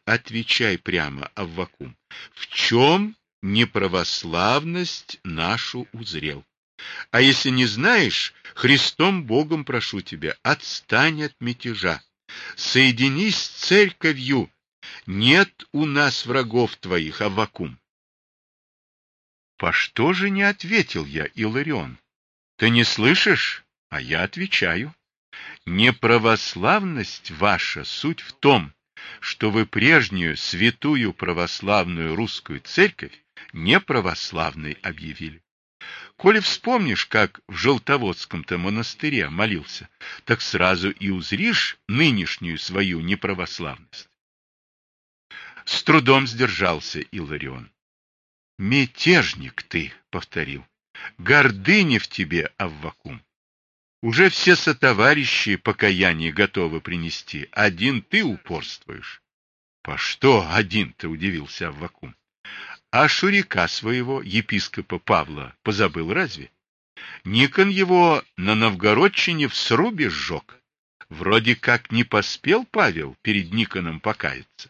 отвечай прямо, Аввакум, в чем неправославность нашу узрел? А если не знаешь, Христом Богом прошу тебя, отстань от мятежа, соединись с церковью. Нет у нас врагов твоих, Аввакум. По что же не ответил я, Иларион? Ты не слышишь? А я отвечаю. Неправославность ваша суть в том, что вы прежнюю святую православную русскую церковь неправославной объявили. Коли вспомнишь, как в Желтоводском-то монастыре молился, так сразу и узришь нынешнюю свою неправославность. С трудом сдержался Иларион. Мятежник ты, повторил. Гордыня в тебе, Аввакум. Уже все сотоварищи покаяние готовы принести, один ты упорствуешь. По что один-то, удивился Аввакум. А Шурика своего, епископа Павла, позабыл разве? Никон его на Новгородчине в срубе сжег. Вроде как не поспел Павел перед Никоном покаяться.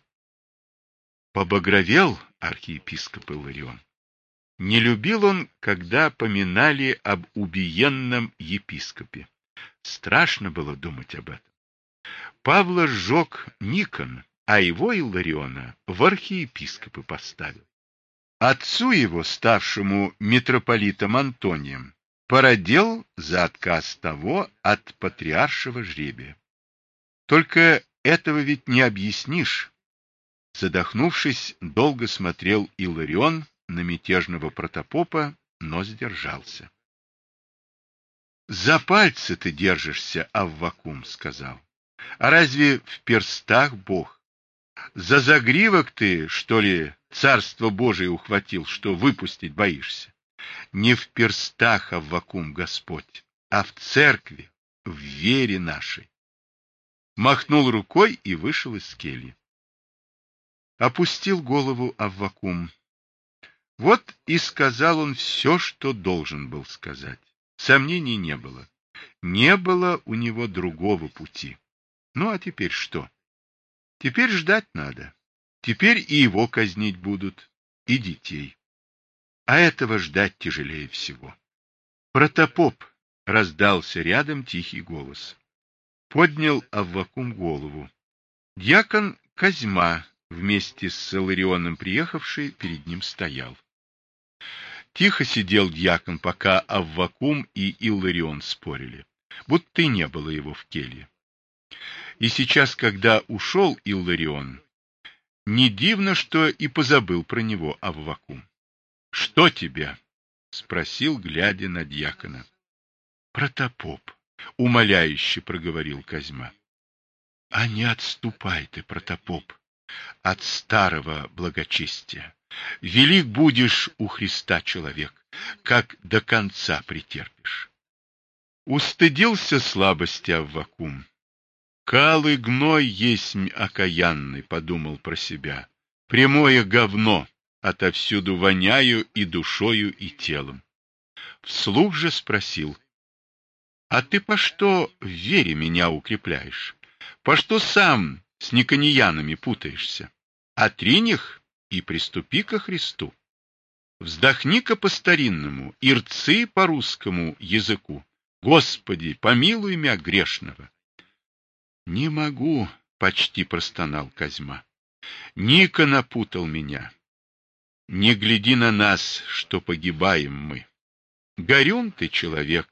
Побагровел архиепископ Иларион. Не любил он, когда поминали об убиенном епископе. Страшно было думать об этом. Павла сжег Никон, а его, Илариона, в архиепископы поставил. Отцу его, ставшему митрополитом Антонием, породил за отказ того от патриаршего жребия. Только этого ведь не объяснишь. Задохнувшись, долго смотрел Иларион на мятежного протопопа, но сдержался. — За пальцы ты держишься, Аввакум, — сказал. — А разве в перстах Бог? За загривок ты, что ли, царство Божие ухватил, что выпустить боишься? Не в перстах, Аввакум, Господь, а в церкви, в вере нашей. Махнул рукой и вышел из кельи. Опустил голову Аввакум. Вот и сказал он все, что должен был сказать. Сомнений не было. Не было у него другого пути. Ну, а теперь что? Теперь ждать надо. Теперь и его казнить будут, и детей. А этого ждать тяжелее всего. Протопоп, раздался рядом тихий голос. Поднял Аввакум голову. Дьякон Козьма, вместе с Иларионом приехавший, перед ним стоял. Тихо сидел дьякон, пока Аввакум и Иларион спорили, будто и не было его в келье. И сейчас, когда ушел Иларион, не дивно, что и позабыл про него Аввакум. — Что тебе? — спросил, глядя на дьякона. — Протопоп, — умоляюще проговорил Козьма. — А не отступай ты, протопоп, от старого благочестия. Велик будешь у Христа человек, как до конца претерпишь. Устыдился слабости Аввакум. Кал и гной есмь окаянный, подумал про себя. Прямое говно, отовсюду воняю и душою, и телом. Вслух же спросил: а ты по что в вере меня укрепляешь? По что сам с никониянами путаешься? Отринь их и приступи ко Христу. Вздохни-ка по-старинному, и рцы по русскому языку. Господи, помилуй меня грешного. Не могу, почти простонал Козьма. Ника напутал меня. Не гляди на нас, что погибаем мы. Горюн ты, человек.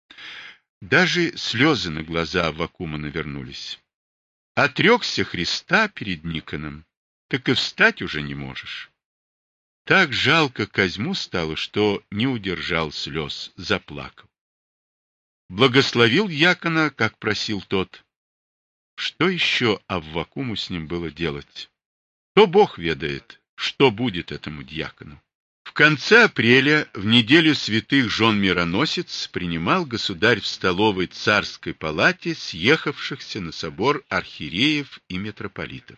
Даже слезы на глаза Аввакума навернулись. Отрекся Христа перед Никоном, так и встать уже не можешь. Так жалко Козьму стало, что не удержал слез, заплакал. Благословил дьякона, как просил тот. Что еще Аввакуму с ним было делать? То Бог ведает, что будет этому дьякону. В конце апреля, в неделю святых жен мироносец, принимал государь в столовой царской палате съехавшихся на собор архиереев и митрополитов.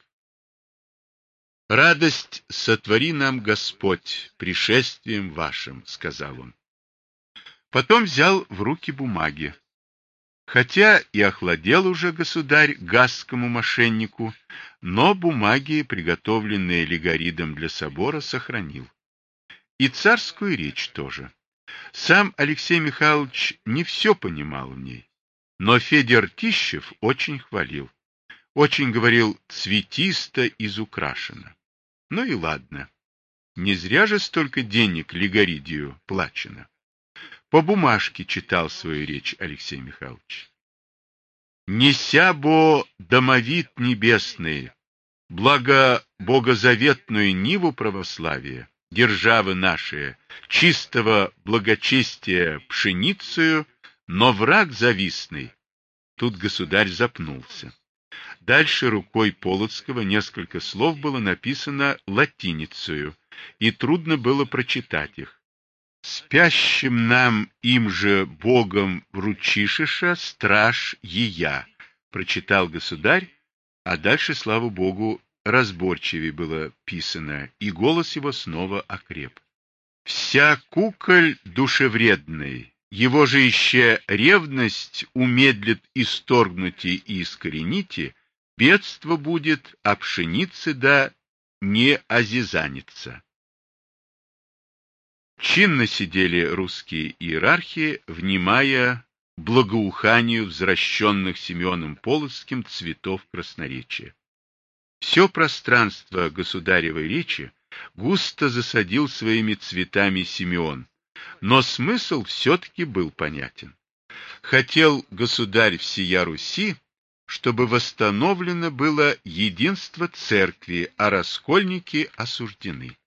«Радость сотвори нам Господь пришествием вашим», — сказал он. Потом взял в руки бумаги. Хотя и охладел уже государь гасскому мошеннику, но бумаги, приготовленные Легоридом для собора, сохранил. И царскую речь тоже. Сам Алексей Михайлович не все понимал в ней, но Федя Ртищев очень хвалил. Очень, говорил, цветисто изукрашено. Ну и ладно. Не зря же столько денег Легоридию плачено. По бумажке читал свою речь Алексей Михайлович. «Неся бо домовит небесный, благо богозаветную ниву православия, державы наши, чистого благочестия пшеницею, но враг завистный». Тут государь запнулся. Дальше рукой Полоцкого несколько слов было написано латиницею, и трудно было прочитать их. «Спящим нам им же Богом вручишиша страж ея», прочитал государь, а дальше, слава Богу, разборчивее было писано, и голос его снова окреп. «Вся куколь душевредный, его же еще ревность умедлит исторгнуте и искорените, бедство будет, а пшеницы да не озизанится». Чинно сидели русские иерархи, внимая благоуханию возвращенных Симеоном Полоцким цветов красноречия. Все пространство государевой речи густо засадил своими цветами Симеон, но смысл все-таки был понятен. Хотел государь всея Руси, чтобы восстановлено было единство церкви, а раскольники осуждены.